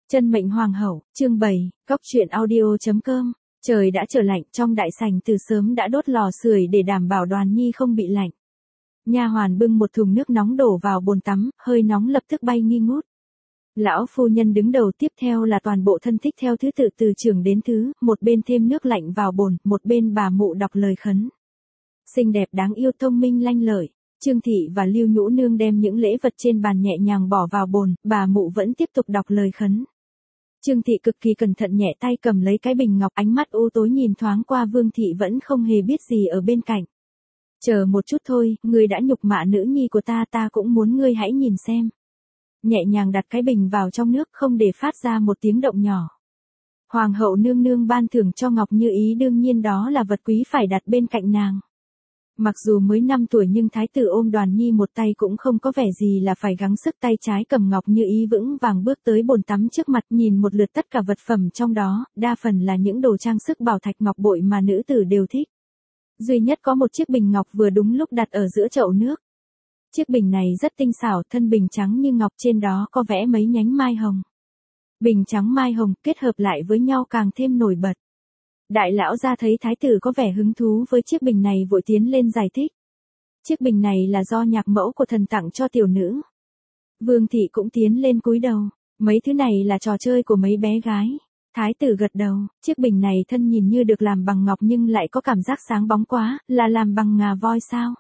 Chân mệnh hoàng hậu, chương 7, cóc truyện audio.com. Trời đã trở lạnh, trong đại sảnh từ sớm đã đốt lò sưởi để đảm bảo Đoàn Nhi không bị lạnh. Nha hoàn bưng một thùng nước nóng đổ vào bồn tắm, hơi nóng lập tức bay nghi ngút. Lão phu nhân đứng đầu, tiếp theo là toàn bộ thân thích theo thứ tự từ trưởng đến thứ, một bên thêm nước lạnh vào bồn, một bên bà mụ đọc lời khấn. Xinh đẹp đáng yêu, thông minh lanh lợi. Trương Thị và Lưu Nhũ Nương đem những lễ vật trên bàn nhẹ nhàng bỏ vào bồn, bà mụ vẫn tiếp tục đọc lời khấn. Trương Thị cực kỳ cẩn thận nhẹ tay cầm lấy cái bình ngọc, ánh mắt u tối nhìn thoáng qua Vương Thị vẫn không hề biết gì ở bên cạnh. Chờ một chút thôi, ngươi đã nhục mạ nữ nhi của ta cũng muốn ngươi hãy nhìn xem. Nhẹ nhàng đặt cái bình vào trong nước không để phát ra một tiếng động nhỏ. Hoàng hậu nương nương ban thưởng cho Ngọc Như Ý, đương nhiên đó là vật quý phải đặt bên cạnh nàng. Mặc dù mới 5 tuổi nhưng thái tử ôm Đoàn Nhi một tay cũng không có vẻ gì là phải gắng sức, tay trái cầm Ngọc Như Ý vững vàng bước tới bồn tắm trước mặt, nhìn một lượt tất cả vật phẩm trong đó, đa phần là những đồ trang sức bảo thạch ngọc bội mà nữ tử đều thích. Duy nhất có một chiếc bình ngọc vừa đúng lúc đặt ở giữa chậu nước. Chiếc bình này rất tinh xảo, thân bình trắng như ngọc, trên đó có vẽ mấy nhánh mai hồng. Bình trắng mai hồng kết hợp lại với nhau càng thêm nổi bật. Đại lão gia thấy thái tử có vẻ hứng thú với chiếc bình này vội tiến lên giải thích. Chiếc bình này là do nhạc mẫu của thần tặng cho tiểu nữ. Vương Thị cũng tiến lên cúi đầu. Mấy thứ này là trò chơi của mấy bé gái. Thái tử gật đầu, chiếc bình này thân nhìn như được làm bằng ngọc nhưng lại có cảm giác sáng bóng quá, là làm bằng ngà voi sao?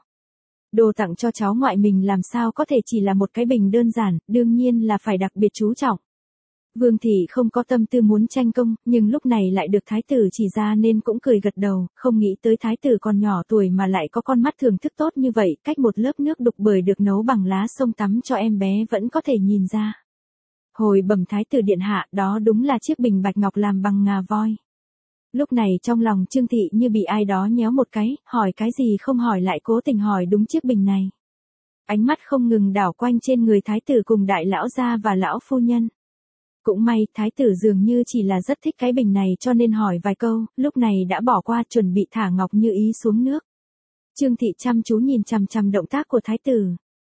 Đồ tặng cho cháu ngoại mình làm sao có thể chỉ là một cái bình đơn giản, đương nhiên là phải đặc biệt chú trọng. Vương Thị không có tâm tư muốn tranh công, nhưng lúc này lại được thái tử chỉ ra nên cũng cười gật đầu, không nghĩ tới thái tử còn nhỏ tuổi mà lại có con mắt thưởng thức tốt như vậy, cách một lớp nước đục bời được nấu bằng lá sông tắm cho em bé vẫn có thể nhìn ra. Hồi bẩm thái tử điện hạ, đó đúng là chiếc bình bạch ngọc làm bằng ngà voi. Lúc này trong lòng Trương Thị như bị ai đó nhéo một cái, hỏi cái gì không hỏi lại cố tình hỏi đúng chiếc bình này. Ánh mắt không ngừng đảo quanh trên người thái tử cùng đại lão gia và lão phu nhân. Cũng may, thái tử dường như chỉ là rất thích cái bình này cho nên hỏi vài câu, lúc này đã bỏ qua chuẩn bị thả Ngọc Như Ý xuống nước. Trương Thị chăm chú nhìn chằm chằm động tác của thái tử.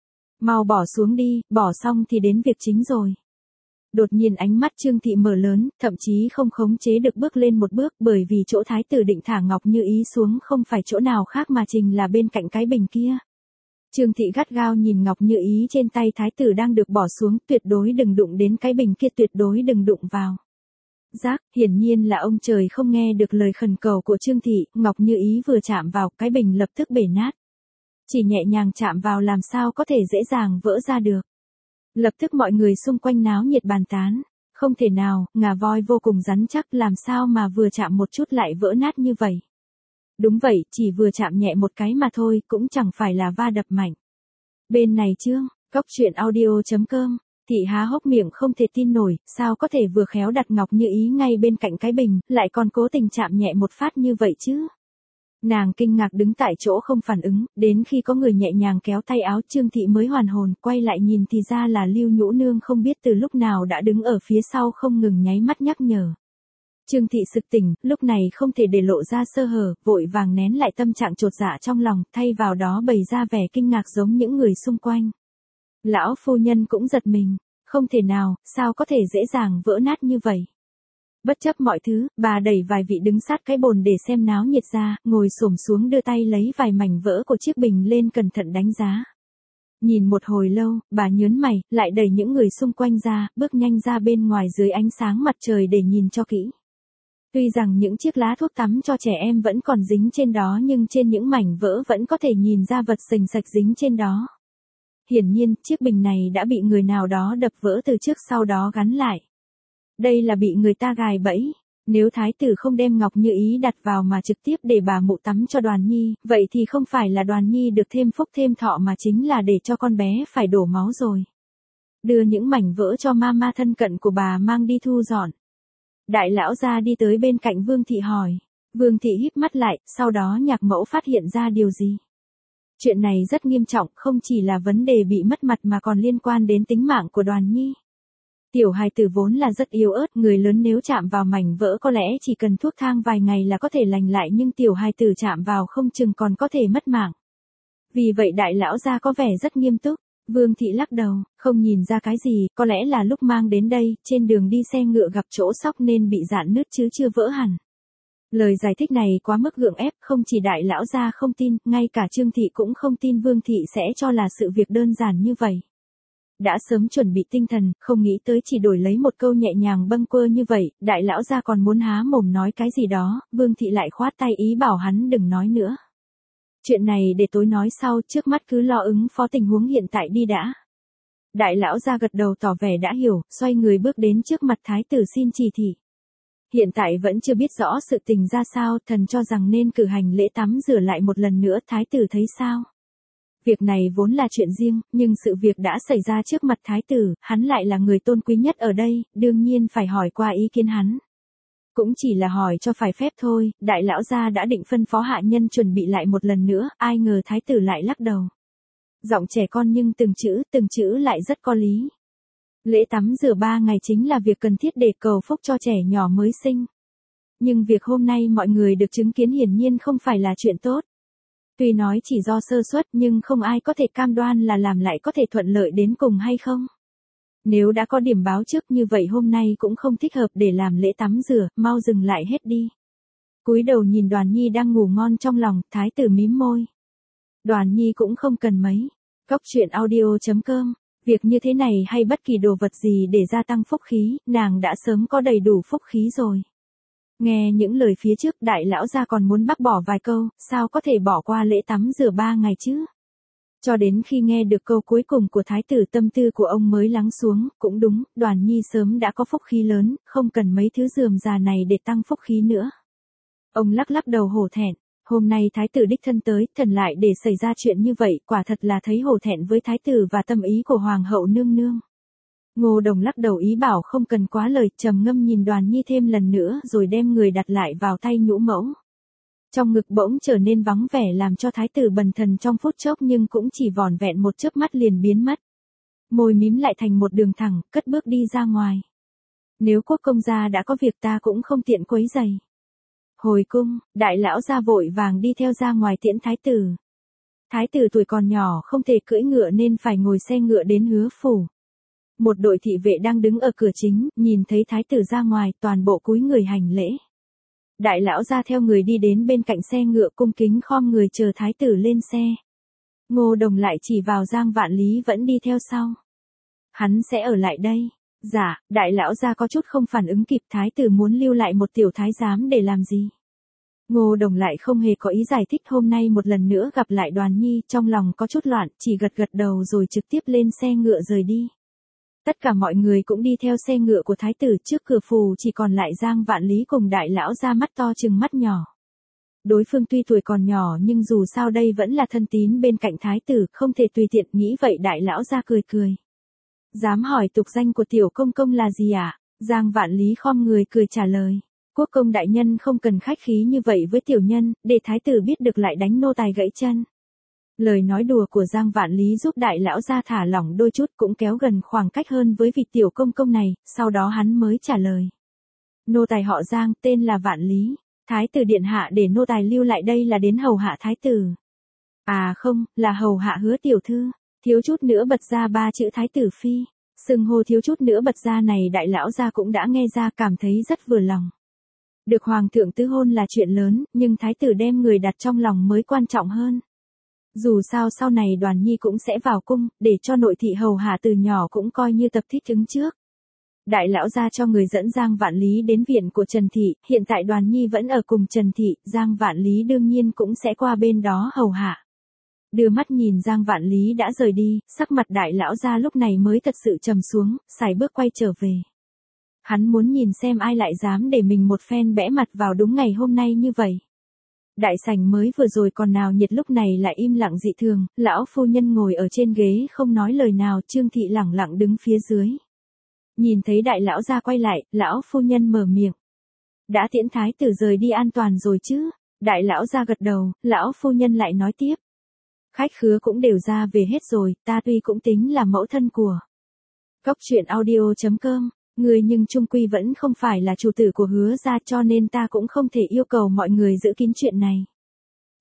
Mau bỏ xuống đi, bỏ xong thì đến việc chính rồi. Đột nhiên ánh mắt Trương Thị mở lớn, thậm chí không khống chế được bước lên một bước, bởi vì chỗ thái tử định thả Ngọc Như Ý xuống không phải chỗ nào khác mà chính là bên cạnh cái bình kia. Trương Thị gắt gao nhìn Ngọc Như Ý trên tay thái tử đang được bỏ xuống, tuyệt đối đừng đụng đến cái bình kia, tuyệt đối đừng đụng vào. Giác, hiển nhiên là ông trời không nghe được lời khẩn cầu của Trương Thị, Ngọc Như Ý vừa chạm vào, cái bình lập tức bể nát. Chỉ nhẹ nhàng chạm vào làm sao có thể dễ dàng vỡ ra được. Lập tức mọi người xung quanh náo nhiệt bàn tán. Không thể nào, ngà voi vô cùng rắn chắc, làm sao mà vừa chạm một chút lại vỡ nát như vậy. Đúng vậy, chỉ vừa chạm nhẹ một cái mà thôi, cũng chẳng phải là va đập mạnh. Bên này chương, cóc truyện audio.com, Thị há hốc miệng không thể tin nổi, sao có thể vừa khéo đặt Ngọc Như Ý ngay bên cạnh cái bình, lại còn cố tình chạm nhẹ một phát như vậy chứ. Nàng kinh ngạc đứng tại chỗ không phản ứng, đến khi có người nhẹ nhàng kéo tay áo Trương Thị mới hoàn hồn, quay lại nhìn thì ra là Lưu Nhũ Nương không biết từ lúc nào đã đứng ở phía sau không ngừng nháy mắt nhắc nhở. Trương Thị sực tỉnh, lúc này không thể để lộ ra sơ hở, vội vàng nén lại tâm trạng chột dạ trong lòng, thay vào đó bày ra vẻ kinh ngạc giống những người xung quanh. Lão phu nhân cũng giật mình, không thể nào, sao có thể dễ dàng vỡ nát như vậy. Bất chấp mọi thứ, bà đẩy vài vị đứng sát cái bồn để xem náo nhiệt ra, ngồi xổm xuống đưa tay lấy vài mảnh vỡ của chiếc bình lên cẩn thận đánh giá. Nhìn một hồi lâu, bà nhớn mày, lại đẩy những người xung quanh ra, bước nhanh ra bên ngoài dưới ánh sáng mặt trời để nhìn cho kỹ. Tuy rằng những chiếc lá thuốc tắm cho trẻ em vẫn còn dính trên đó nhưng trên những mảnh vỡ vẫn có thể nhìn ra vật sình sạch dính trên đó. Hiển nhiên, chiếc bình này đã bị người nào đó đập vỡ từ trước sau đó gắn lại. Đây là bị người ta gài bẫy. Nếu thái tử không đem Ngọc Như Ý đặt vào mà trực tiếp để bà mụ tắm cho Đoàn Nhi, vậy thì không phải là Đoàn Nhi được thêm phúc thêm thọ mà chính là để cho con bé phải đổ máu rồi. Đưa những mảnh vỡ cho mama thân cận của bà mang đi thu dọn. Đại lão gia đi tới bên cạnh Vương Thị hỏi. Vương Thị híp mắt lại, sau đó nhạc mẫu phát hiện ra điều gì. Chuyện này rất nghiêm trọng, không chỉ là vấn đề bị mất mặt mà còn liên quan đến tính mạng của Đoàn Nhi. Tiểu hài tử vốn là rất yếu ớt, người lớn nếu chạm vào mảnh vỡ có lẽ chỉ cần thuốc thang vài ngày là có thể lành lại nhưng tiểu hài tử chạm vào không chừng còn có thể mất mạng. Vì vậy đại lão gia có vẻ rất nghiêm túc. Vương thị lắc đầu, không nhìn ra cái gì, có lẽ là lúc mang đến đây, trên đường đi xe ngựa gặp chỗ sóc nên bị rạn nứt chứ chưa vỡ hẳn. Lời giải thích này quá mức gượng ép, không chỉ đại lão gia không tin, ngay cả Trương thị cũng không tin Vương thị sẽ cho là sự việc đơn giản như vậy. Đã sớm chuẩn bị tinh thần, không nghĩ tới chỉ đổi lấy một câu nhẹ nhàng bâng quơ như vậy, đại lão gia còn muốn há mồm nói cái gì đó, Vương thị lại khoát tay ý bảo hắn đừng nói nữa. Chuyện này để tối nói sau, trước mắt cứ lo ứng phó tình huống hiện tại đi đã. Đại lão gia gật đầu tỏ vẻ đã hiểu, xoay người bước đến trước mặt thái tử xin chỉ thị. Hiện tại vẫn chưa biết rõ sự tình ra sao, thần cho rằng nên cử hành lễ tắm rửa lại một lần nữa, thái tử thấy sao? Việc này vốn là chuyện riêng, nhưng sự việc đã xảy ra trước mặt thái tử, hắn lại là người tôn quý nhất ở đây, đương nhiên phải hỏi qua ý kiến hắn. Cũng chỉ là hỏi cho phải phép thôi, đại lão gia đã định phân phó hạ nhân chuẩn bị lại một lần nữa, ai ngờ thái tử lại lắc đầu. Giọng trẻ con nhưng từng chữ lại rất có lý. Lễ tắm rửa 3 ngày chính là việc cần thiết để cầu phúc cho trẻ nhỏ mới sinh. Nhưng việc hôm nay mọi người được chứng kiến hiển nhiên không phải là chuyện tốt. Tuy nói chỉ do sơ suất nhưng không ai có thể cam đoan là làm lại có thể thuận lợi đến cùng hay không. Nếu đã có điểm báo trước như vậy hôm nay cũng không thích hợp để làm lễ tắm rửa, mau dừng lại hết đi. Cúi đầu nhìn Đoàn Nhi đang ngủ ngon trong lòng, thái tử mím môi. Đoàn Nhi cũng không cần mấy. Cóc truyện audio.com. Việc như thế này hay bất kỳ đồ vật gì để gia tăng phúc khí, nàng đã sớm có đầy đủ phúc khí rồi. Nghe những lời phía trước đại lão gia còn muốn bác bỏ vài câu, sao có thể bỏ qua lễ tắm rửa 3 ngày chứ? Cho đến khi nghe được câu cuối cùng của thái tử tâm tư của ông mới lắng xuống, cũng đúng, Đoàn Nhi sớm đã có phúc khí lớn, không cần mấy thứ rườm rà này để tăng phúc khí nữa. Ông lắc lắc đầu hổ thẹn, hôm nay thái tử đích thân tới, thần lại để xảy ra chuyện như vậy, quả thật là thấy hổ thẹn với thái tử và tâm ý của hoàng hậu nương nương. Ngô Đồng lắc đầu ý bảo không cần quá lời, trầm ngâm nhìn Đoàn Nhi thêm lần nữa rồi đem người đặt lại vào tay nhũ mẫu. Trong ngực bỗng trở nên vắng vẻ làm cho thái tử bần thần trong phút chốc nhưng cũng chỉ vỏn vẹn một chớp mắt liền biến mất. Môi mím lại thành một đường thẳng, cất bước đi ra ngoài. Nếu quốc công gia đã có việc ta cũng không tiện quấy rầy. Hồi cung, đại lão gia vội vàng đi theo ra ngoài tiễn thái tử. Thái tử tuổi còn nhỏ không thể cưỡi ngựa nên phải ngồi xe ngựa đến Hứa phủ. Một đội thị vệ đang đứng ở cửa chính, nhìn thấy thái tử ra ngoài, toàn bộ cúi người hành lễ. Đại lão gia theo người đi đến bên cạnh xe ngựa cung kính khom người chờ thái tử lên xe. Ngô Đồng lại chỉ vào Giang Vạn Lý vẫn đi theo sau. Hắn sẽ ở lại đây. Dạ, đại lão gia có chút không phản ứng kịp, thái tử muốn lưu lại một tiểu thái giám để làm gì? Ngô Đồng lại không hề có ý giải thích, hôm nay một lần nữa gặp lại Đoàn Nhi, trong lòng có chút loạn, chỉ gật gật đầu rồi trực tiếp lên xe ngựa rời đi. Tất cả mọi người cũng đi theo xe ngựa của thái tử, trước cửa phủ chỉ còn lại Giang Vạn Lý cùng đại lão gia mắt to chừng mắt nhỏ. Đối phương tuy tuổi còn nhỏ nhưng dù sao đây vẫn là thân tín bên cạnh thái tử, không thể tùy tiện, nghĩ vậy đại lão gia cười cười. Dám hỏi tục danh của tiểu công công là gì ạ? Giang Vạn Lý khom người cười trả lời. Quốc công đại nhân không cần khách khí như vậy với tiểu nhân, để thái tử biết được lại đánh nô tài gãy chân. Lời nói đùa của Giang Vạn Lý giúp đại lão gia thả lỏng đôi chút, cũng kéo gần khoảng cách hơn với vị tiểu công công này, sau đó hắn mới trả lời. Nô tài họ Giang, tên là Vạn Lý. Thái tử điện hạ để nô tài lưu lại đây là đến hầu hạ thái tử. À không, là hầu hạ Hứa tiểu thư. Thiếu chút nữa bật ra 3 chữ thái tử phi. Xưng hô thiếu chút nữa bật ra này đại lão gia cũng đã nghe ra, cảm thấy rất vừa lòng. Được hoàng thượng tứ hôn là chuyện lớn, nhưng thái tử đem người đặt trong lòng mới quan trọng hơn. Dù sao sau này Đoàn Nhi cũng sẽ vào cung, để cho nội thị hầu hạ từ nhỏ cũng coi như tập thích ứng trước. Đại lão gia cho người dẫn Giang Vạn Lý đến viện của Trần Thị, hiện tại Đoàn Nhi vẫn ở cùng Trần Thị, Giang Vạn Lý đương nhiên cũng sẽ qua bên đó hầu hạ. Đưa mắt nhìn Giang Vạn Lý đã rời đi, sắc mặt đại lão gia lúc này mới thật sự trầm xuống, sải bước quay trở về. Hắn muốn nhìn xem ai lại dám để mình một phen bẽ mặt vào đúng ngày hôm nay như vậy. Đại sảnh mới vừa rồi còn nào nhiệt lúc này lại im lặng dị thường, lão phu nhân ngồi ở trên ghế không nói lời nào, Trương Thị lẳng lặng đứng phía dưới. Nhìn thấy đại lão gia quay lại, lão phu nhân mở miệng. Đã tiễn thái tử rời đi an toàn rồi chứ? Đại lão gia gật đầu, lão phu nhân lại nói tiếp. Khách khứa cũng đều ra về hết rồi, ta tuy cũng tính là mẫu thân của Cóc truyện audio.com, người nhưng chung quy vẫn không phải là chủ tử của Hứa gia, cho nên ta cũng không thể yêu cầu mọi người giữ kín chuyện này.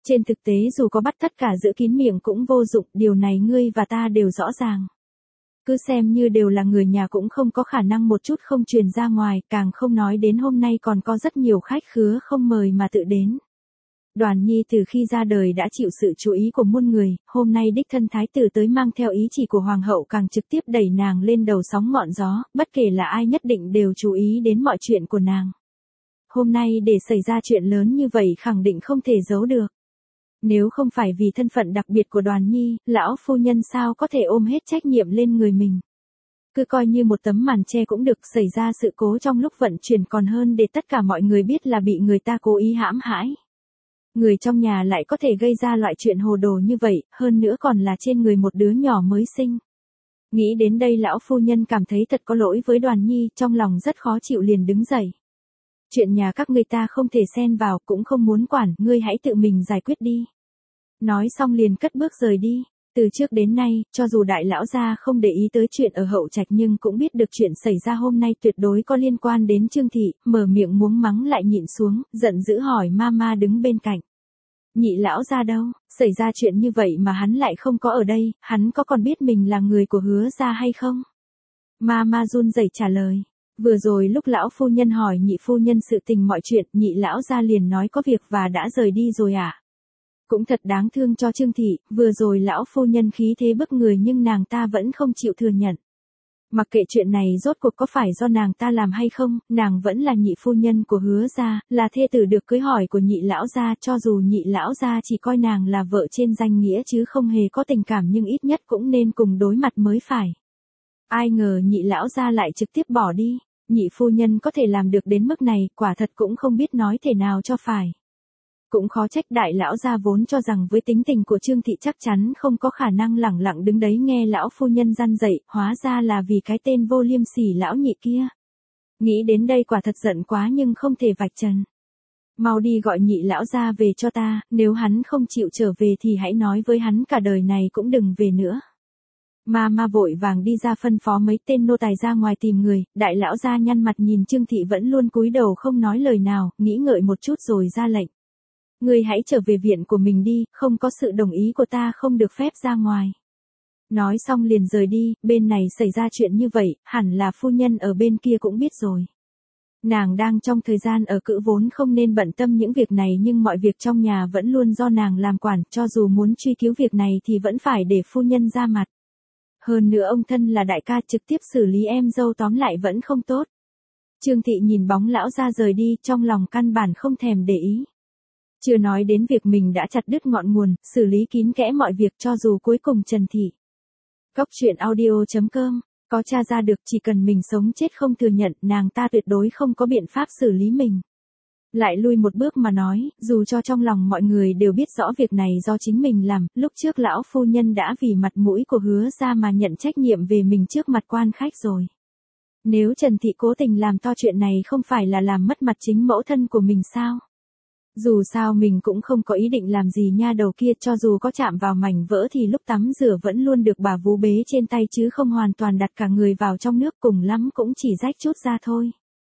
Trên thực tế dù có bắt tất cả giữ kín miệng cũng vô dụng, điều này ngươi và ta đều rõ ràng. Cứ xem như đều là người nhà cũng không có khả năng một chút không truyền ra ngoài, càng không nói đến hôm nay còn có rất nhiều khách khứa không mời mà tự đến. Đoàn Nhi từ khi ra đời đã chịu sự chú ý của muôn người, hôm nay đích thân thái tử tới mang theo ý chỉ của hoàng hậu càng trực tiếp đẩy nàng lên đầu sóng ngọn gió, bất kể là ai nhất định đều chú ý đến mọi chuyện của nàng. Hôm nay để xảy ra chuyện lớn như vậy khẳng định không thể giấu được. Nếu không phải vì thân phận đặc biệt của Đoàn Nhi, lão phu nhân sao có thể ôm hết trách nhiệm lên người mình. Cứ coi như một tấm màn che cũng được, xảy ra sự cố trong lúc vận chuyển còn hơn để tất cả mọi người biết là bị người ta cố ý hãm hại. Người trong nhà lại có thể gây ra loại chuyện hồ đồ như vậy, hơn nữa còn là trên người một đứa nhỏ mới sinh. Nghĩ đến đây lão phu nhân cảm thấy thật có lỗi với Đoàn Nhi, trong lòng rất khó chịu liền đứng dậy. Chuyện nhà các người ta không thể xen vào, cũng không muốn quản, ngươi hãy tự mình giải quyết đi. Nói xong liền cất bước rời đi. Từ trước đến nay, cho dù đại lão gia không để ý tới chuyện ở hậu trạch nhưng cũng biết được chuyện xảy ra hôm nay tuyệt đối có liên quan đến Trương Thị, mở miệng muốn mắng lại nhịn xuống, giận dữ hỏi Mama đứng bên cạnh. Nhị lão gia đâu, xảy ra chuyện như vậy mà hắn lại không có ở đây, hắn có còn biết mình là người của Hứa gia hay không? Mama run rẩy trả lời. Vừa rồi lúc lão phu nhân hỏi nhị phu nhân sự tình mọi chuyện, nhị lão gia liền nói có việc và đã rời đi rồi à? Cũng thật đáng thương cho Trương Thị, vừa rồi lão phu nhân khí thế bức người nhưng nàng ta vẫn không chịu thừa nhận. Mặc kệ chuyện này rốt cuộc có phải do nàng ta làm hay không, nàng vẫn là nhị phu nhân của Hứa gia, là thê tử được cưới hỏi của nhị lão gia, cho dù nhị lão gia chỉ coi nàng là vợ trên danh nghĩa chứ không hề có tình cảm nhưng ít nhất cũng nên cùng đối mặt mới phải. Ai ngờ nhị lão gia lại trực tiếp bỏ đi, nhị phu nhân có thể làm được đến mức này, quả thật cũng không biết nói thế nào cho phải. Cũng khó trách đại lão gia vốn cho rằng với tính tình của Trương Thị chắc chắn không có khả năng lẳng lặng đứng đấy nghe lão phu nhân răn dạy, hóa ra là vì cái tên vô liêm sỉ lão nhị kia. Nghĩ đến đây quả thật giận quá nhưng không thể vạch trần. Mau đi gọi nhị lão gia về cho ta, nếu hắn không chịu trở về thì hãy nói với hắn cả đời này cũng đừng về nữa. Mama vội vàng đi ra phân phó mấy tên nô tài ra ngoài tìm người, đại lão gia nhăn mặt nhìn Trương Thị vẫn luôn cúi đầu không nói lời nào, nghĩ ngợi một chút rồi ra lệnh. Ngươi hãy trở về viện của mình đi, không có sự đồng ý của ta không được phép ra ngoài. Nói xong liền rời đi, bên này xảy ra chuyện như vậy, hẳn là phu nhân ở bên kia cũng biết rồi. Nàng đang trong thời gian ở cữ vốn không nên bận tâm những việc này nhưng mọi việc trong nhà vẫn luôn do nàng làm quản, cho dù muốn truy cứu việc này thì vẫn phải để phu nhân ra mặt. Hơn nữa ông thân là đại ca trực tiếp xử lý em dâu tóm lại vẫn không tốt. Trương Thị nhìn bóng lão ra rời đi, trong lòng căn bản không thèm để ý. Chưa nói đến việc mình đã chặt đứt ngọn nguồn, xử lý kín kẽ mọi việc cho dù cuối cùng Trần Thị. Góc truyện audio.com, có tra ra được chỉ cần mình sống chết không thừa nhận, nàng ta tuyệt đối không có biện pháp xử lý mình. Lại lui một bước mà nói, dù cho trong lòng mọi người đều biết rõ việc này do chính mình làm, lúc trước lão phu nhân đã vì mặt mũi của Hứa gia mà nhận trách nhiệm về mình trước mặt quan khách rồi. Nếu Trần Thị cố tình làm to chuyện này không phải là làm mất mặt chính mẫu thân của mình sao? Dù sao mình cũng không có ý định làm gì nha đầu kia, cho dù có chạm vào mảnh vỡ thì lúc tắm rửa vẫn luôn được bà vú bế trên tay chứ không hoàn toàn đặt cả người vào trong nước, cùng lắm cũng chỉ rách chút ra thôi.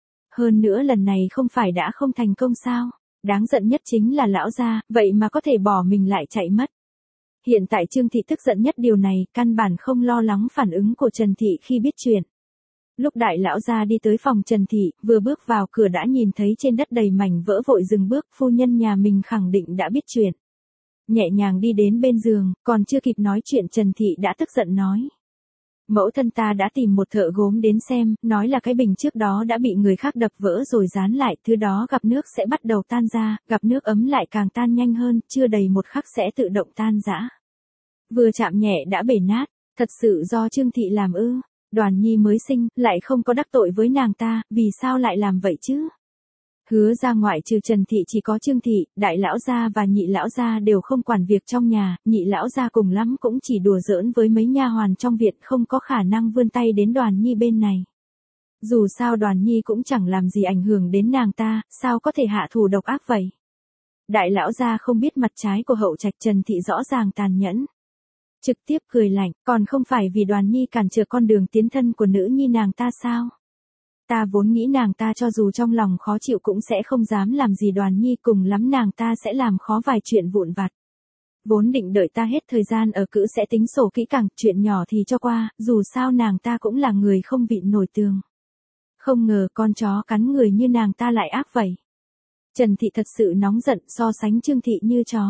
Hơn nữa lần này không phải đã không thành công sao? Đáng giận nhất chính là lão gia, vậy mà có thể bỏ mình lại chạy mất. Hiện tại Trương Thị tức giận nhất điều này, căn bản không lo lắng phản ứng của Trần Thị khi biết chuyện. Lúc đại lão gia đi tới phòng Trần Thị, vừa bước vào cửa đã nhìn thấy trên đất đầy mảnh vỡ vội dừng bước, phu nhân nhà mình khẳng định đã biết chuyện. Nhẹ nhàng đi đến bên giường, còn chưa kịp nói chuyện Trần Thị đã tức giận nói. Mẫu thân ta đã tìm một thợ gốm đến xem, nói là cái bình trước đó đã bị người khác đập vỡ rồi dán lại, thứ đó gặp nước sẽ bắt đầu tan ra, gặp nước ấm lại càng tan nhanh hơn, chưa đầy một khắc sẽ tự động tan rã. Vừa chạm nhẹ đã bể nát, thật sự do Trương Thị làm ư? Đoàn Nhi mới sinh, lại không có đắc tội với nàng ta, vì sao lại làm vậy chứ? Hứa gia ngoại trừ Trần Thị chỉ có Trương Thị, đại lão gia và nhị lão gia đều không quản việc trong nhà, nhị lão gia cùng lắm cũng chỉ đùa giỡn với mấy nha hoàn trong viện, không có khả năng vươn tay đến Đoàn Nhi bên này. Dù sao Đoàn Nhi cũng chẳng làm gì ảnh hưởng đến nàng ta, sao có thể hạ thủ độc ác vậy? Đại lão gia không biết mặt trái của hậu trạch, Trần Thị rõ ràng tàn nhẫn. Trực tiếp cười lạnh, còn không phải vì Đoàn Nhi cản trở con đường tiến thân của nữ nhi nàng ta sao? Ta vốn nghĩ nàng ta cho dù trong lòng khó chịu cũng sẽ không dám làm gì Đoàn Nhi, cùng lắm nàng ta sẽ làm khó vài chuyện vụn vặt. Vốn định đợi ta hết thời gian ở cữ sẽ tính sổ kỹ càng, chuyện nhỏ thì cho qua, dù sao nàng ta cũng là người không vịn nổi tường. Không ngờ con chó cắn người như nàng ta lại ác vậy. Trần Thị thật sự nóng giận, so sánh Trương Thị như chó.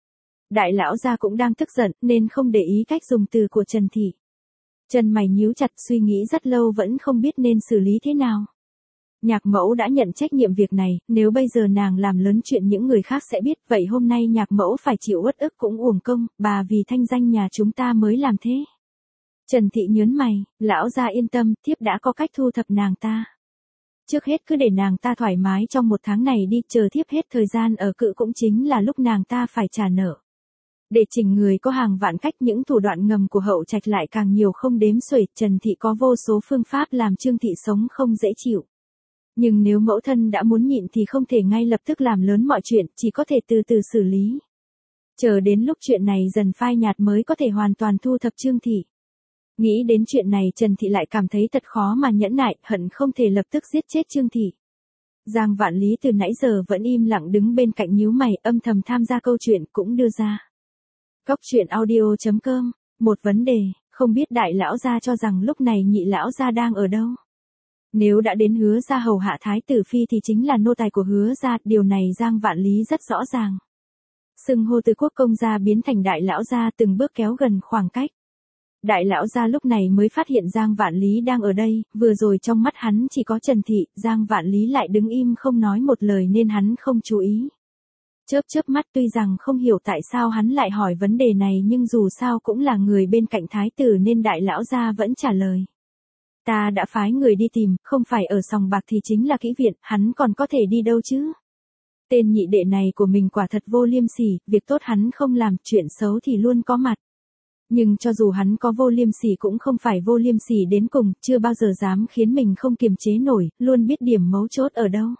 Đại lão gia cũng đang tức giận nên không để ý cách dùng từ của Trần Thị. Chân mày nhíu chặt, suy nghĩ rất lâu vẫn không biết nên xử lý thế nào. Nhạc mẫu đã nhận trách nhiệm việc này, nếu bây giờ nàng làm lớn chuyện những người khác sẽ biết, vậy hôm nay nhạc mẫu phải chịu uất ức cũng uổng công, bà vì thanh danh nhà chúng ta mới làm thế. Trần Thị nhớn mày, lão gia yên tâm, thiếp đã có cách thu thập nàng ta. Trước hết cứ để nàng ta thoải mái trong 1 tháng này đi, chờ thiếp hết thời gian ở cự cũng chính là lúc nàng ta phải trả nợ. Để chỉnh người có hàng vạn cách, những thủ đoạn ngầm của Hậu Trạch lại càng nhiều không đếm xuể, Trần Thị có vô số phương pháp làm Trương Thị sống không dễ chịu. Nhưng nếu mẫu thân đã muốn nhịn thì không thể ngay lập tức làm lớn mọi chuyện, chỉ có thể từ từ xử lý. Chờ đến lúc chuyện này dần phai nhạt mới có thể hoàn toàn thu thập Trương Thị. Nghĩ đến chuyện này Trần Thị lại cảm thấy thật khó mà nhẫn nại, hận không thể lập tức giết chết Trương Thị. Giang Vạn Lý từ nãy giờ vẫn im lặng đứng bên cạnh nhíu mày, âm thầm tham gia câu chuyện cũng đưa ra. Góc truyện audio.com, một vấn đề, không biết đại lão gia cho rằng lúc này nhị lão gia đang ở đâu? Nếu đã đến Hứa gia hầu hạ thái tử phi thì chính là nô tài của Hứa gia, điều này Giang Vạn Lý rất rõ ràng. Xưng hô từ quốc công gia biến thành đại lão gia, từng bước kéo gần khoảng cách. Đại lão gia lúc này mới phát hiện Giang Vạn Lý đang ở đây, vừa rồi trong mắt hắn chỉ có Trần Thị, Giang Vạn Lý lại đứng im không nói một lời nên hắn không chú ý. Chớp mắt, tuy rằng không hiểu tại sao hắn lại hỏi vấn đề này nhưng dù sao cũng là người bên cạnh thái tử nên đại lão gia vẫn trả lời. Ta đã phái người đi tìm, không phải ở sòng bạc thì chính là kỹ viện, hắn còn có thể đi đâu chứ? Tên nhị đệ này của mình quả thật vô liêm sỉ, việc tốt hắn không làm, chuyện xấu thì luôn có mặt. Nhưng cho dù hắn có vô liêm sỉ cũng không phải vô liêm sỉ đến cùng, chưa bao giờ dám khiến mình không kiềm chế nổi, luôn biết điểm mấu chốt ở đâu.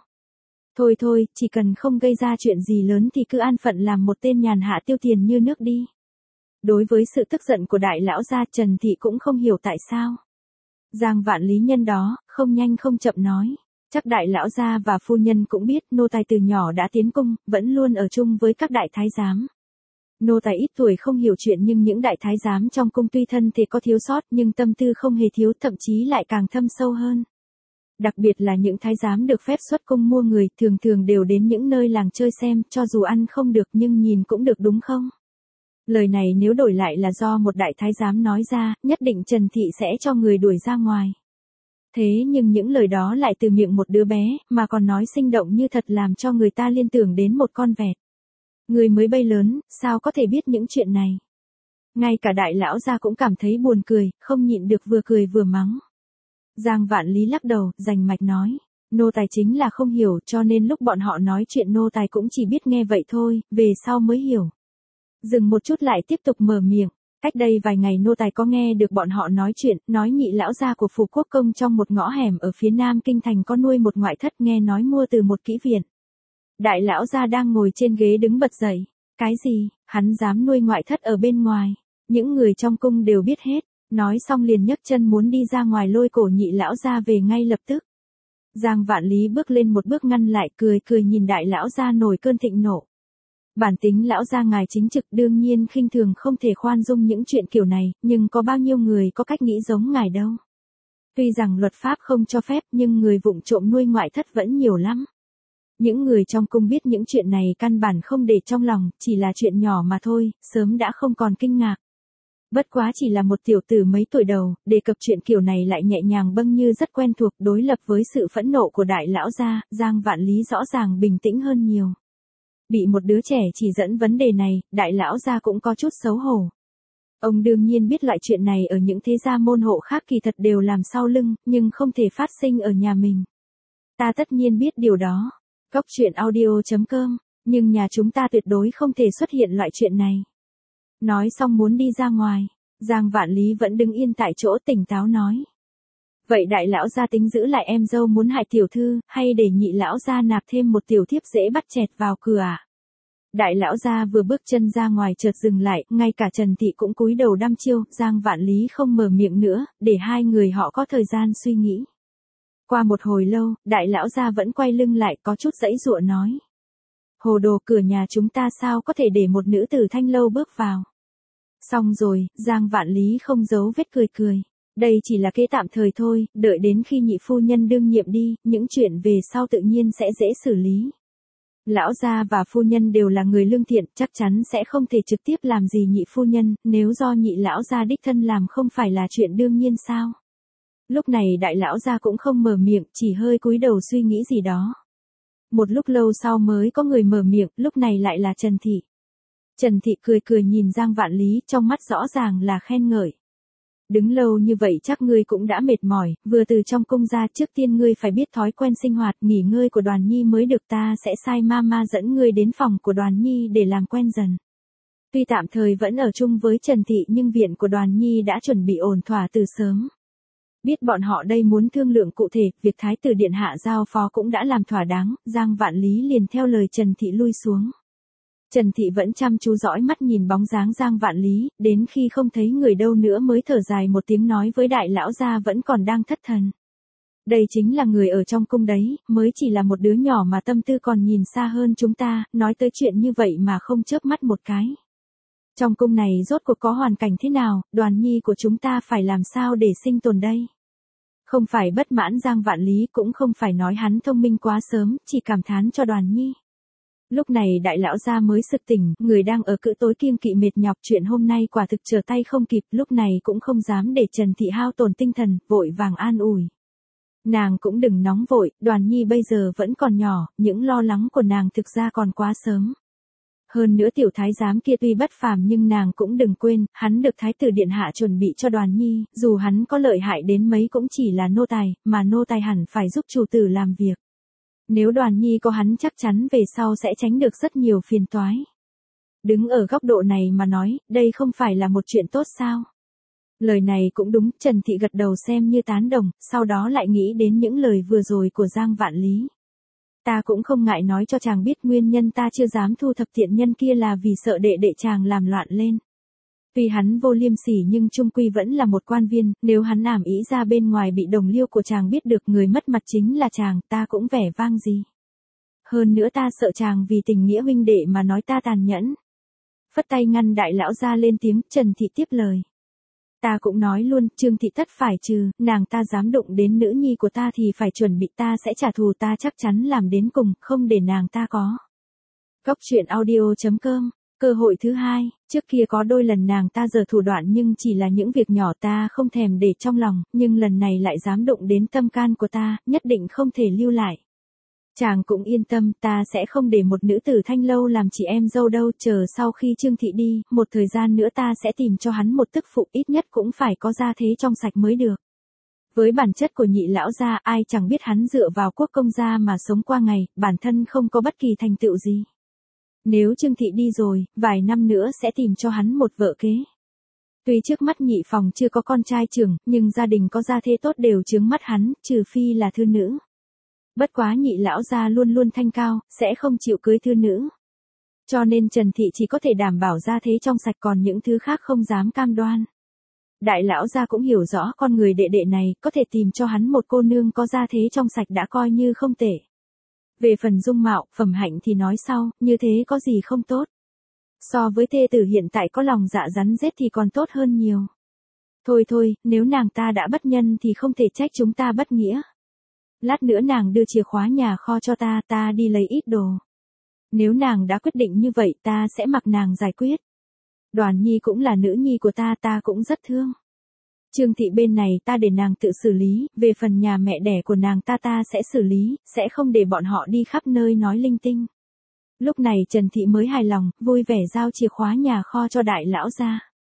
Thôi, chỉ cần không gây ra chuyện gì lớn thì cứ an phận làm một tên nhàn hạ tiêu tiền như nước đi. Đối với sự tức giận của đại lão gia, Trần Thị cũng không hiểu tại sao. Giang Vạn Lý nhân đó, không nhanh không chậm nói. Chắc đại lão gia và phu nhân cũng biết, nô tài từ nhỏ đã tiến cung, vẫn luôn ở chung với các đại thái giám. Nô tài ít tuổi không hiểu chuyện nhưng những đại thái giám trong cung tuy thân thể có thiếu sót nhưng tâm tư không hề thiếu, thậm chí lại càng thâm sâu hơn. Đặc biệt là những thái giám được phép xuất cung mua người, thường đều đến những nơi làng chơi xem, cho dù ăn không được nhưng nhìn cũng được đúng không? Lời này nếu đổi lại là do một đại thái giám nói ra, nhất định Trần Thị sẽ cho người đuổi ra ngoài. Thế nhưng những lời đó lại từ miệng một đứa bé, mà còn nói sinh động như thật làm cho người ta liên tưởng đến một con vẹt. Người mới bay lớn, sao có thể biết những chuyện này? Ngay cả đại lão gia cũng cảm thấy buồn cười, không nhịn được vừa cười vừa mắng. Giang Vạn Lý lắc đầu, rành mạch nói, nô tài chính là không hiểu cho nên lúc bọn họ nói chuyện nô tài cũng chỉ biết nghe vậy thôi, về sau mới hiểu. Dừng một chút lại tiếp tục mở miệng, cách đây vài ngày nô tài có nghe được bọn họ nói chuyện, nói nhị lão gia của phủ quốc công trong một ngõ hẻm ở phía nam kinh thành có nuôi một ngoại thất, nghe nói mua từ một kỹ viện. Đại lão gia đang ngồi trên ghế đứng bật dậy, cái gì, hắn dám nuôi ngoại thất ở bên ngoài, những người trong cung đều biết hết. Nói xong liền nhấc chân muốn đi ra ngoài lôi cổ nhị lão gia về ngay lập tức. Giang Vạn Lý bước lên một bước ngăn lại, cười nhìn đại lão gia nổi cơn thịnh nộ. Bản tính lão gia ngài chính trực, đương nhiên khinh thường không thể khoan dung những chuyện kiểu này, nhưng có bao nhiêu người có cách nghĩ giống ngài đâu. Tuy rằng luật pháp không cho phép nhưng người vụng trộm nuôi ngoại thất vẫn nhiều lắm. Những người trong cung biết những chuyện này căn bản không để trong lòng, chỉ là chuyện nhỏ mà thôi, sớm đã không còn kinh ngạc. Bất quá chỉ là một tiểu tử mấy tuổi đầu, đề cập chuyện kiểu này lại nhẹ nhàng bâng như rất quen thuộc, đối lập với sự phẫn nộ của đại lão gia, Giang Vạn Lý rõ ràng bình tĩnh hơn nhiều. Bị một đứa trẻ chỉ dẫn vấn đề này, đại lão gia cũng có chút xấu hổ. Ông đương nhiên biết loại chuyện này ở những thế gia môn hộ khác kỳ thật đều làm sau lưng, nhưng không thể phát sinh ở nhà mình. Ta tất nhiên biết điều đó. Góc truyện audio.com, nhưng nhà chúng ta tuyệt đối không thể xuất hiện loại chuyện này. Nói xong muốn đi ra ngoài, Giang Vạn Lý vẫn đứng yên tại chỗ tỉnh táo nói. Vậy đại lão gia tính giữ lại em dâu muốn hại tiểu thư, hay để nhị lão gia nạp thêm một tiểu thiếp dễ bắt chẹt vào cửa à? Đại lão gia vừa bước chân ra ngoài chợt dừng lại, ngay cả Trần Thị cũng cúi đầu đăm chiêu, Giang Vạn Lý không mở miệng nữa, để hai người họ có thời gian suy nghĩ. Qua một hồi lâu, đại lão gia vẫn quay lưng lại có chút giãy giụa nói. Hồ đồ, cửa nhà chúng ta sao có thể để một nữ tử thanh lâu bước vào. Xong rồi, Giang Vạn Lý không giấu vết cười cười. Đây chỉ là kế tạm thời thôi, đợi đến khi nhị phu nhân đương nhiệm đi, những chuyện về sau tự nhiên sẽ dễ xử lý. Lão gia và phu nhân đều là người lương thiện, chắc chắn sẽ không thể trực tiếp làm gì nhị phu nhân, nếu do nhị lão gia đích thân làm không phải là chuyện đương nhiên sao. Lúc này đại lão gia cũng không mở miệng, chỉ hơi cúi đầu suy nghĩ gì đó. Một lúc lâu sau mới có người mở miệng, lúc này lại là Trần Thị. Trần Thị cười cười nhìn Giang Vạn Lý, trong mắt rõ ràng là khen ngợi. Đứng lâu như vậy chắc ngươi cũng đã mệt mỏi, vừa từ trong cung ra, trước tiên ngươi phải biết thói quen sinh hoạt nghỉ ngơi của Đoàn Nhi mới được, ta sẽ sai mama dẫn ngươi đến phòng của Đoàn Nhi để làm quen dần. Tuy tạm thời vẫn ở chung với Trần Thị nhưng viện của Đoàn Nhi đã chuẩn bị ổn thỏa từ sớm. Biết bọn họ đây muốn thương lượng cụ thể, việc Thái tử điện hạ giao phó cũng đã làm thỏa đáng, Giang Vạn Lý liền theo lời Trần Thị lui xuống. Trần Thị vẫn chăm chú dõi mắt nhìn bóng dáng Giang Vạn Lý, đến khi không thấy người đâu nữa mới thở dài một tiếng nói với đại lão gia vẫn còn đang thất thần. Đây chính là người ở trong cung đấy, mới chỉ là một đứa nhỏ mà tâm tư còn nhìn xa hơn chúng ta, nói tới chuyện như vậy mà không chớp mắt một cái. Trong cung này rốt cuộc có hoàn cảnh thế nào, Đoàn Nhi của chúng ta phải làm sao để sinh tồn đây? Không phải bất mãn Giang Vạn Lý, cũng không phải nói hắn thông minh quá sớm, chỉ cảm thán cho Đoàn Nhi. Lúc này đại lão gia mới sực tỉnh, người đang ở cữ tối kiêng kỵ mệt nhọc, chuyện hôm nay quả thực trở tay không kịp, lúc này cũng không dám để Trần Thị hao tổn tinh thần, vội vàng an ủi. Nàng cũng đừng nóng vội, Đoàn Nhi bây giờ vẫn còn nhỏ, những lo lắng của nàng thực ra còn quá sớm. Hơn nữa tiểu thái giám kia tuy bất phàm nhưng nàng cũng đừng quên, hắn được thái tử điện hạ chuẩn bị cho Đoàn Nhi, dù hắn có lợi hại đến mấy cũng chỉ là nô tài, mà nô tài hẳn phải giúp chủ tử làm việc. Nếu Đoàn Nhi có hắn chắc chắn về sau sẽ tránh được rất nhiều phiền toái. Đứng ở góc độ này mà nói, đây không phải là một chuyện tốt sao? Lời này cũng đúng, Trần Thị gật đầu xem như tán đồng, sau đó lại nghĩ đến những lời vừa rồi của Giang Vạn Lý. Ta cũng không ngại nói cho chàng biết nguyên nhân ta chưa dám thu thập tiện nhân kia là vì sợ đệ đệ chàng làm loạn lên. Tuy hắn vô liêm sỉ nhưng chung quy vẫn là một quan viên, nếu hắn ảm ý ra bên ngoài bị đồng liêu của chàng biết được người mất mặt chính là chàng, ta cũng vẻ vang gì. Hơn nữa ta sợ chàng vì tình nghĩa huynh đệ mà nói ta tàn nhẫn. Phất tay ngăn đại lão ra lên tiếng, Trần Thị tiếp lời. Ta cũng nói luôn, Trương Thị tất phải trừ, nàng ta dám đụng đến nữ nhi của ta thì phải chuẩn bị, ta sẽ trả thù, ta chắc chắn làm đến cùng, không để nàng ta có. Góc truyện audio.com. Cơ hội thứ hai, trước kia có đôi lần nàng ta giở thủ đoạn nhưng chỉ là những việc nhỏ ta không thèm để trong lòng, nhưng lần này lại dám đụng đến tâm can của ta, nhất định không thể lưu lại. Chàng cũng yên tâm, ta sẽ không để một nữ tử thanh lâu làm chị em dâu đâu, chờ sau khi Trương Thị đi, một thời gian nữa ta sẽ tìm cho hắn một tức phụ, ít nhất cũng phải có gia thế trong sạch mới được. Với bản chất của nhị lão gia, ai chẳng biết hắn dựa vào quốc công gia mà sống qua ngày, bản thân không có bất kỳ thành tựu gì. Nếu Trương Thị đi rồi, vài năm nữa sẽ tìm cho hắn một vợ kế. Tuy trước mắt nhị phòng chưa có con trai trưởng, nhưng gia đình có gia thế tốt đều chướng mắt hắn, trừ phi là thư nữ. Bất quá nhị lão gia luôn luôn thanh cao, sẽ không chịu cưới thư nữ. Cho nên Trần Thị chỉ có thể đảm bảo gia thế trong sạch, còn những thứ khác không dám cam đoan. Đại lão gia cũng hiểu rõ con người đệ đệ này, có thể tìm cho hắn một cô nương có gia thế trong sạch đã coi như không tệ. Về phần dung mạo, phẩm hạnh thì nói sau, như thế có gì không tốt. So với thê tử hiện tại có lòng dạ rắn rết thì còn tốt hơn nhiều. Thôi thôi, nếu nàng ta đã bất nhân thì không thể trách chúng ta bất nghĩa. Lát nữa nàng đưa chìa khóa nhà kho cho ta, ta đi lấy ít đồ. Nếu nàng đã quyết định như vậy ta sẽ mặc nàng giải quyết. Đoàn Nhi cũng là nữ nhi của ta, ta cũng rất thương. Trương Thị bên này ta để nàng tự xử lý, về phần nhà mẹ đẻ của nàng ta sẽ xử lý, sẽ không để bọn họ đi khắp nơi nói linh tinh. Lúc này Trần Thị mới hài lòng, vui vẻ giao chìa khóa nhà kho cho đại lão gia.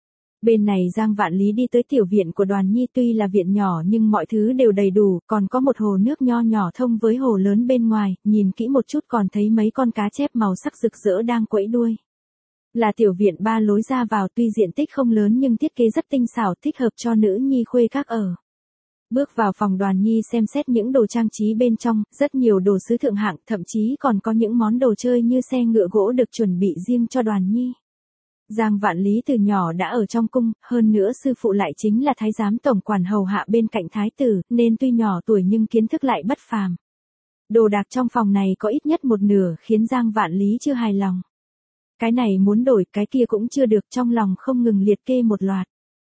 Bên này Giang Vạn Lý đi tới tiểu viện của Đoàn Nhi, tuy là viện nhỏ nhưng mọi thứ đều đầy đủ, còn có một hồ nước nho nhỏ thông với hồ lớn bên ngoài, nhìn kỹ một chút còn thấy mấy con cá chép màu sắc rực rỡ đang quẫy đuôi. Là tiểu viện 3 lối ra vào, tuy diện tích không lớn nhưng thiết kế rất tinh xảo, thích hợp cho nữ nhi khuê các ở. Bước vào phòng Đoàn Nhi xem xét những đồ trang trí bên trong, rất nhiều đồ sứ thượng hạng, thậm chí còn có những món đồ chơi như xe ngựa gỗ được chuẩn bị riêng cho Đoàn Nhi. Giang Vạn Lý từ nhỏ đã ở trong cung, hơn nữa sư phụ lại chính là thái giám tổng quản hầu hạ bên cạnh thái tử, nên tuy nhỏ tuổi nhưng kiến thức lại bất phàm. Đồ đạc trong phòng này có ít nhất một nửa khiến Giang Vạn Lý chưa hài lòng. Cái này muốn đổi, cái kia cũng chưa được, trong lòng không ngừng liệt kê một loạt.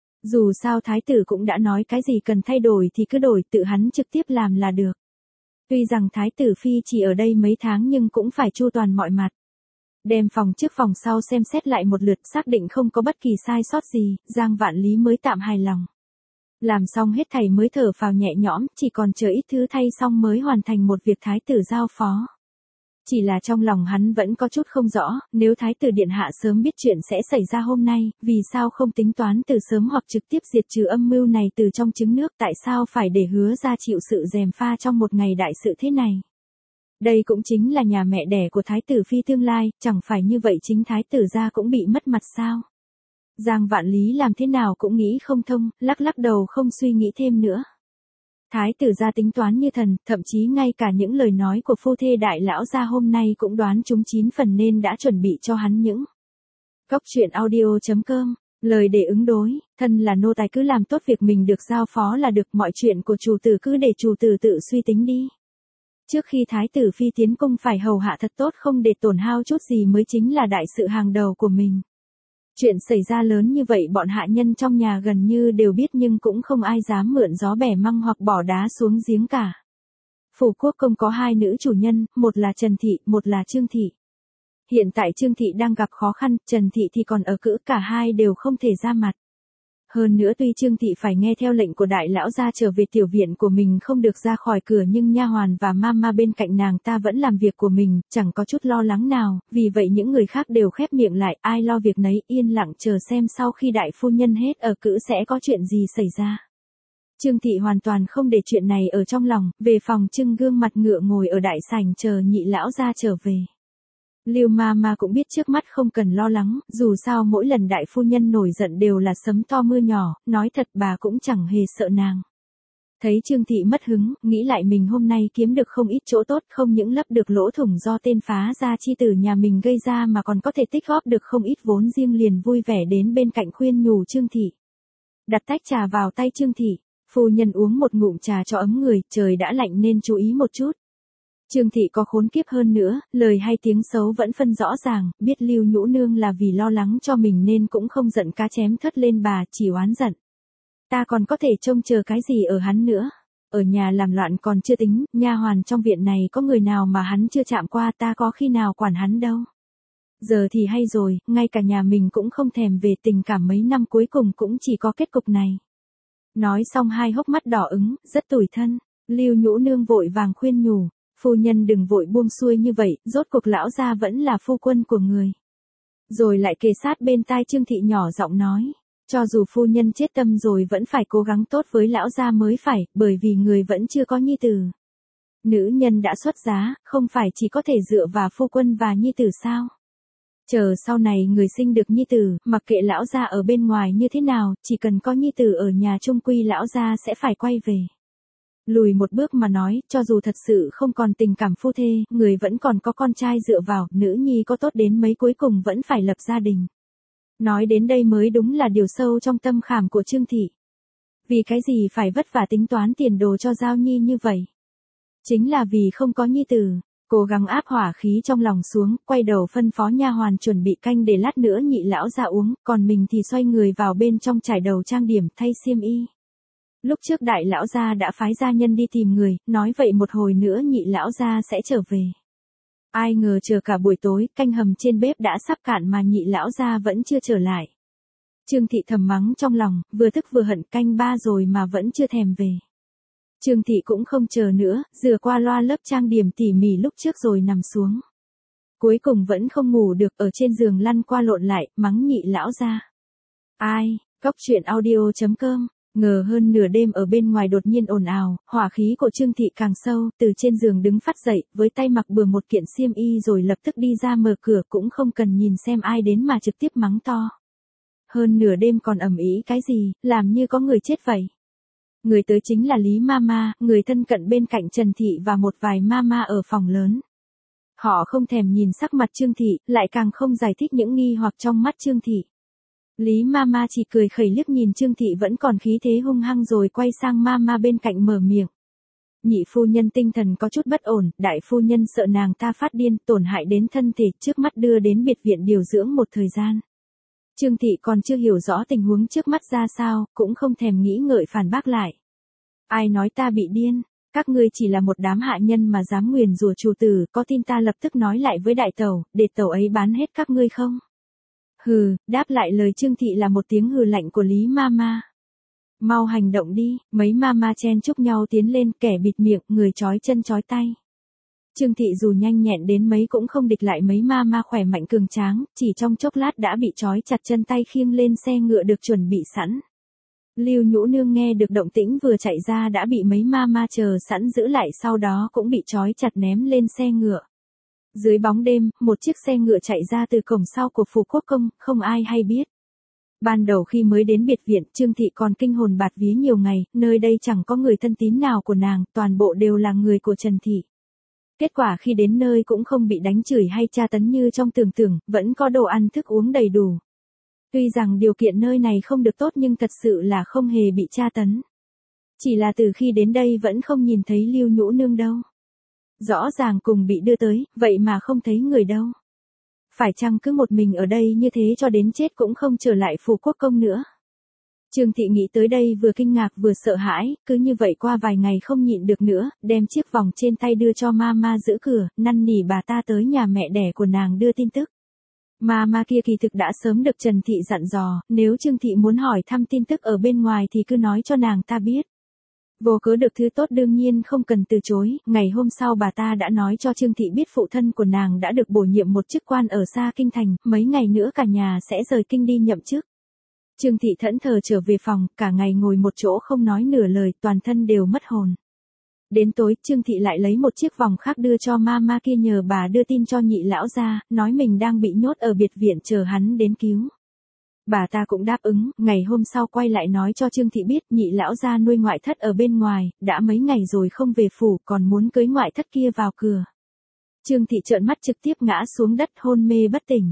Dù sao thái tử cũng đã nói cái gì cần thay đổi thì cứ đổi, tự hắn trực tiếp làm là được. Tuy rằng thái tử phi chỉ ở đây mấy tháng nhưng cũng phải chu toàn mọi mặt. Đem phòng trước phòng sau xem xét lại một lượt, xác định không có bất kỳ sai sót gì, Giang Vạn Lý mới tạm hài lòng. Làm xong hết thảy mới thở phào nhẹ nhõm, chỉ còn chờ ít thứ thay xong mới hoàn thành một việc thái tử giao phó. Chỉ là trong lòng hắn vẫn có chút không rõ, nếu thái tử điện hạ sớm biết chuyện sẽ xảy ra hôm nay, vì sao không tính toán từ sớm hoặc trực tiếp diệt trừ âm mưu này từ trong trứng nước, tại sao phải để Hứa ra chịu sự gièm pha trong một ngày đại sự thế này. Đây cũng chính là nhà mẹ đẻ của thái tử phi tương lai, chẳng phải như vậy chính thái tử gia cũng bị mất mặt sao. Giang Vạn Lý làm thế nào cũng nghĩ không thông, lắc lắc đầu không suy nghĩ thêm nữa. Thái tử gia tính toán như thần, thậm chí ngay cả những lời nói của phu thê đại lão gia hôm nay cũng đoán trúng 9 phần nên đã chuẩn bị cho hắn những. Cốc truyện audio.com, lời để ứng đối, thân là nô tài cứ làm tốt việc mình được giao phó là được, mọi chuyện của chủ tử cứ để chủ tử tự suy tính đi. Trước khi thái tử phi tiến cung phải hầu hạ thật tốt không để tổn hao chút gì mới chính là đại sự hàng đầu của mình. Chuyện xảy ra lớn như vậy bọn hạ nhân trong nhà gần như đều biết nhưng cũng không ai dám mượn gió bẻ măng hoặc bỏ đá xuống giếng cả. Phủ quốc công có 2 nữ chủ nhân, một là Trần Thị, một là Trương Thị. Hiện tại Trương Thị đang gặp khó khăn, Trần Thị thì còn ở cữ, cả hai đều không thể ra mặt. Hơn nữa tuy Trương Thị phải nghe theo lệnh của đại lão gia trở về tiểu viện của mình không được ra khỏi cửa nhưng nha hoàn và mama bên cạnh nàng ta vẫn làm việc của mình, chẳng có chút lo lắng nào, vì vậy những người khác đều khép miệng lại, ai lo việc nấy, yên lặng chờ xem sau khi đại phu nhân hết ở cữ sẽ có chuyện gì xảy ra. Trương Thị hoàn toàn không để chuyện này ở trong lòng, về phòng trưng gương mặt ngựa ngồi ở đại sảnh chờ nhị lão gia trở về. Lưu Mama cũng biết trước mắt không cần lo lắng, dù sao mỗi lần đại phu nhân nổi giận đều là sấm to mưa nhỏ, nói thật bà cũng chẳng hề sợ nàng. Thấy Trương Thị mất hứng, nghĩ lại mình hôm nay kiếm được không ít chỗ tốt, không những lấp được lỗ thủng do tên phá gia chi tử nhà mình gây ra mà còn có thể tích góp được không ít vốn riêng, liền vui vẻ đến bên cạnh khuyên nhủ Trương Thị. Đặt tách trà vào tay Trương Thị, phu nhân uống một ngụm trà cho ấm người, trời đã lạnh nên chú ý một chút. Trương Thị có khốn kiếp hơn nữa, lời hay tiếng xấu vẫn phân rõ ràng, biết Lưu Nhũ Nương là vì lo lắng cho mình nên cũng không giận cá chém thớt lên bà, chỉ oán giận. Ta còn có thể trông chờ cái gì ở hắn nữa? Ở nhà làm loạn còn chưa tính, nha hoàn trong viện này có người nào mà hắn chưa chạm qua, ta có khi nào quản hắn đâu. Giờ thì hay rồi, ngay cả nhà mình cũng không thèm về, tình cảm mấy năm cuối cùng cũng chỉ có kết cục này. Nói xong hai hốc mắt đỏ ửng, rất tủi thân. Lưu Nhũ Nương vội vàng khuyên nhủ. Phu nhân đừng vội buông xuôi như vậy, rốt cuộc lão gia vẫn là phu quân của người. Rồi lại kề sát bên tai Trương Thị nhỏ giọng nói, cho dù phu nhân chết tâm rồi vẫn phải cố gắng tốt với lão gia mới phải, bởi vì người vẫn chưa có nhi tử. Nữ nhân đã xuất giá, không phải chỉ có thể dựa vào phu quân và nhi tử sao? Chờ sau này người sinh được nhi tử, mặc kệ lão gia ở bên ngoài như thế nào, chỉ cần có nhi tử ở nhà chung quy lão gia sẽ phải quay về. Lùi một bước mà nói, cho dù thật sự không còn tình cảm phu thê, người vẫn còn có con trai dựa vào, nữ nhi có tốt đến mấy cuối cùng vẫn phải lập gia đình. Nói đến đây mới đúng là điều sâu trong tâm khảm của Trương Thị. Vì cái gì phải vất vả tính toán tiền đồ cho Giao Nhi như vậy? Chính là vì không có nhi tử. Cố gắng áp hỏa khí trong lòng xuống, quay đầu phân phó nha hoàn chuẩn bị canh để lát nữa nhị lão ra uống, còn mình thì xoay người vào bên trong trải đầu trang điểm, thay xiêm y. Lúc trước đại lão gia đã phái gia nhân đi tìm người, nói vậy một hồi nữa nhị lão gia sẽ trở về. Ai ngờ chờ cả buổi tối, canh hầm trên bếp đã sắp cạn mà nhị lão gia vẫn chưa trở lại. Trương Thị thầm mắng trong lòng, vừa tức vừa hận, canh 3 rồi mà vẫn chưa thèm về. Trương Thị cũng không chờ nữa, rửa qua loa lớp trang điểm tỉ mỉ lúc trước rồi nằm xuống. Cuối cùng vẫn không ngủ được, ở trên giường lăn qua lộn lại, mắng nhị lão gia. Ai, Cốc truyện audio.com. Ngờ hơn nửa đêm ở bên ngoài đột nhiên ồn ào, hỏa khí của Trương Thị càng sâu, từ trên giường đứng phắt dậy, với tay mặc bừa một kiện xiêm y rồi lập tức đi ra mở cửa, cũng không cần nhìn xem ai đến mà trực tiếp mắng to. Hơn nửa đêm còn ầm ĩ cái gì, làm như có người chết vậy. Người tới chính là Lý Mama, người thân cận bên cạnh Trần Thị và một vài mama ở phòng lớn. Họ không thèm nhìn sắc mặt Trương Thị, lại càng không giải thích những nghi hoặc trong mắt Trương Thị. Lý Mama chỉ cười khẩy liếc nhìn Trương Thị vẫn còn khí thế hung hăng rồi quay sang Mama bên cạnh mở miệng. Nhị phu nhân tinh thần có chút bất ổn, đại phu nhân sợ nàng ta phát điên, tổn hại đến thân thể, trước mắt đưa đến biệt viện điều dưỡng một thời gian. Trương Thị còn chưa hiểu rõ tình huống trước mắt ra sao, cũng không thèm nghĩ ngợi phản bác lại. Ai nói ta bị điên, các ngươi chỉ là một đám hạ nhân mà dám nguyền rủa chủ tử, có tin ta lập tức nói lại với đại tẩu, để tẩu ấy bán hết các ngươi không? Hừ, đáp lại lời Trương Thị là một tiếng hừ lạnh của Lý Mama. Mau hành động đi, mấy mama chen chúc nhau tiến lên, kẻ bịt miệng, người trói chân trói tay. Trương Thị dù nhanh nhẹn đến mấy cũng không địch lại mấy mama khỏe mạnh cường tráng, chỉ trong chốc lát đã bị trói chặt chân tay khiêng lên xe ngựa được chuẩn bị sẵn. Lưu Nhũ Nương nghe được động tĩnh vừa chạy ra đã bị mấy mama chờ sẵn giữ lại, sau đó cũng bị trói chặt ném lên xe ngựa. Dưới bóng đêm, một chiếc xe ngựa chạy ra từ cổng sau của Phủ Quốc Công, không ai hay biết. Ban đầu khi mới đến biệt viện, Trương Thị còn kinh hồn bạt vía nhiều ngày, nơi đây chẳng có người thân tín nào của nàng, toàn bộ đều là người của Trần Thị. Kết quả khi đến nơi cũng không bị đánh chửi hay tra tấn như trong tưởng tượng, vẫn có đồ ăn thức uống đầy đủ. Tuy rằng điều kiện nơi này không được tốt nhưng thật sự là không hề bị tra tấn. Chỉ là từ khi đến đây vẫn không nhìn thấy Lưu Nhũ Nương đâu. Rõ ràng cùng bị đưa tới, vậy mà không thấy người đâu. Phải chăng cứ một mình ở đây như thế cho đến chết cũng không trở lại Phủ Quốc Công nữa? Trương Thị nghĩ tới đây vừa kinh ngạc vừa sợ hãi, cứ như vậy qua vài ngày không nhịn được nữa, đem chiếc vòng trên tay đưa cho Mama giữ cửa, năn nỉ bà ta tới nhà mẹ đẻ của nàng đưa tin tức. Mama kia kỳ thực đã sớm được Trần Thị dặn dò, nếu Trương Thị muốn hỏi thăm tin tức ở bên ngoài thì cứ nói cho nàng ta biết. Vô cớ được thứ tốt đương nhiên không cần từ chối, ngày hôm sau bà ta đã nói cho Trương Thị biết phụ thân của nàng đã được bổ nhiệm một chức quan ở xa kinh thành, mấy ngày nữa cả nhà sẽ rời kinh đi nhậm chức. Trương Thị thẫn thờ trở về phòng, cả ngày ngồi một chỗ không nói nửa lời, toàn thân đều mất hồn. Đến tối, Trương Thị lại lấy một chiếc vòng khác đưa cho Mama kia nhờ bà đưa tin cho nhị lão gia, nói mình đang bị nhốt ở biệt viện chờ hắn đến cứu. Bà ta cũng đáp ứng, ngày hôm sau quay lại nói cho Trương Thị biết nhị lão gia nuôi ngoại thất ở bên ngoài, đã mấy ngày rồi không về phủ, còn muốn cưới ngoại thất kia vào cửa. Trương Thị trợn mắt trực tiếp ngã xuống đất hôn mê bất tỉnh.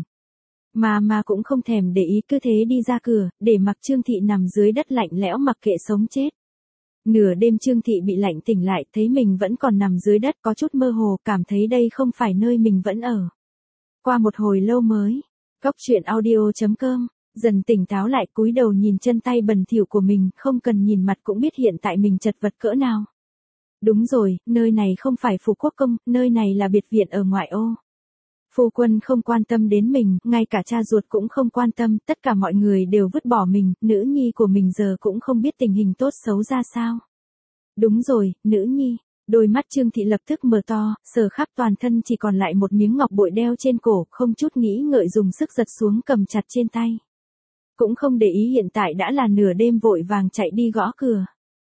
Mà cũng không thèm để ý, cứ thế đi ra cửa, để mặc Trương Thị nằm dưới đất lạnh lẽo mặc kệ sống chết. Nửa đêm Trương Thị bị lạnh tỉnh lại, thấy mình vẫn còn nằm dưới đất, có chút mơ hồ, cảm thấy đây không phải nơi mình vẫn ở. Qua một hồi lâu mới, coctruyện.audio.com, dần tỉnh táo lại, cúi đầu nhìn chân tay bẩn thỉu của mình, không cần nhìn mặt cũng biết hiện tại mình chật vật cỡ nào. Đúng rồi, nơi này không phải Phủ Quốc Công, nơi này là biệt viện ở ngoại ô. Phu quân không quan tâm đến mình, ngay cả cha ruột cũng không quan tâm, tất cả mọi người đều vứt bỏ mình, nữ nhi của mình giờ cũng không biết tình hình tốt xấu ra sao. Đúng rồi, nữ nhi. Đôi mắt Trương Thị lập tức mở to, sờ khắp toàn thân chỉ còn lại một miếng ngọc bội đeo trên cổ, không chút nghĩ ngợi dùng sức giật xuống cầm chặt trên tay. Cũng không để ý hiện tại đã là nửa đêm, vội vàng chạy đi gõ cửa.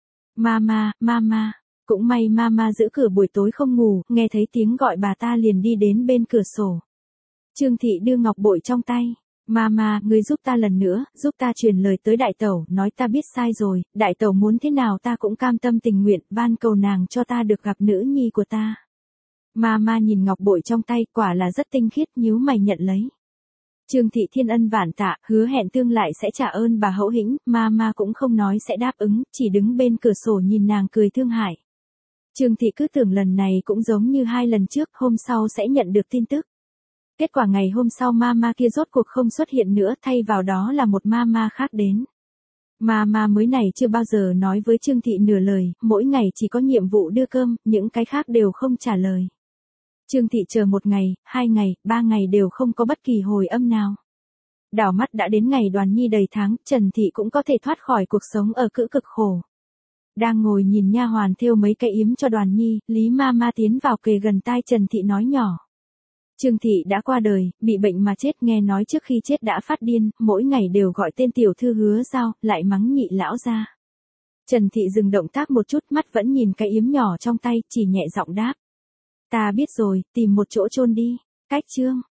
Mama. Cũng may Mama giữ cửa buổi tối không ngủ, nghe thấy tiếng gọi bà ta liền đi đến bên cửa sổ. Trương Thị đưa ngọc bội trong tay. Mama, ngươi giúp ta lần nữa, giúp ta truyền lời tới đại tẩu, nói ta biết sai rồi, đại tẩu muốn thế nào ta cũng cam tâm tình nguyện, van cầu nàng cho ta được gặp nữ nhi của ta. Mama nhìn ngọc bội trong tay, quả là rất tinh khiết, nhíu mày nhận lấy. Trương Thị thiên ân vạn tạ, hứa hẹn tương lại sẽ trả ơn bà hậu hĩnh, Mama cũng không nói sẽ đáp ứng, chỉ đứng bên cửa sổ nhìn nàng cười thương hại. Trương Thị cứ tưởng lần này cũng giống như hai lần trước, hôm sau sẽ nhận được tin tức. Kết quả ngày hôm sau Mama kia rốt cuộc không xuất hiện nữa, thay vào đó là một Mama khác đến. Mama mới này chưa bao giờ nói với Trương Thị nửa lời, mỗi ngày chỉ có nhiệm vụ đưa cơm, những cái khác đều không trả lời. Trương Thị chờ một ngày, 2 ngày, 3 ngày đều không có bất kỳ hồi âm nào. Đảo mắt đã đến ngày Đoàn Nhi đầy tháng, Trần Thị cũng có thể thoát khỏi cuộc sống ở cữ cực khổ. Đang ngồi nhìn nha hoàn thêu mấy cái yếm cho Đoàn Nhi, Lý Mama tiến vào kề gần tai Trần Thị nói nhỏ. Trương Thị đã qua đời, bị bệnh mà chết, nghe nói trước khi chết đã phát điên, mỗi ngày đều gọi tên tiểu thư Hứa Giao, lại mắng nhị lão ra. Trần Thị dừng động tác một chút, mắt vẫn nhìn cái yếm nhỏ trong tay, chỉ nhẹ giọng đáp. Ta biết rồi, tìm một chỗ chôn đi. Cách chương.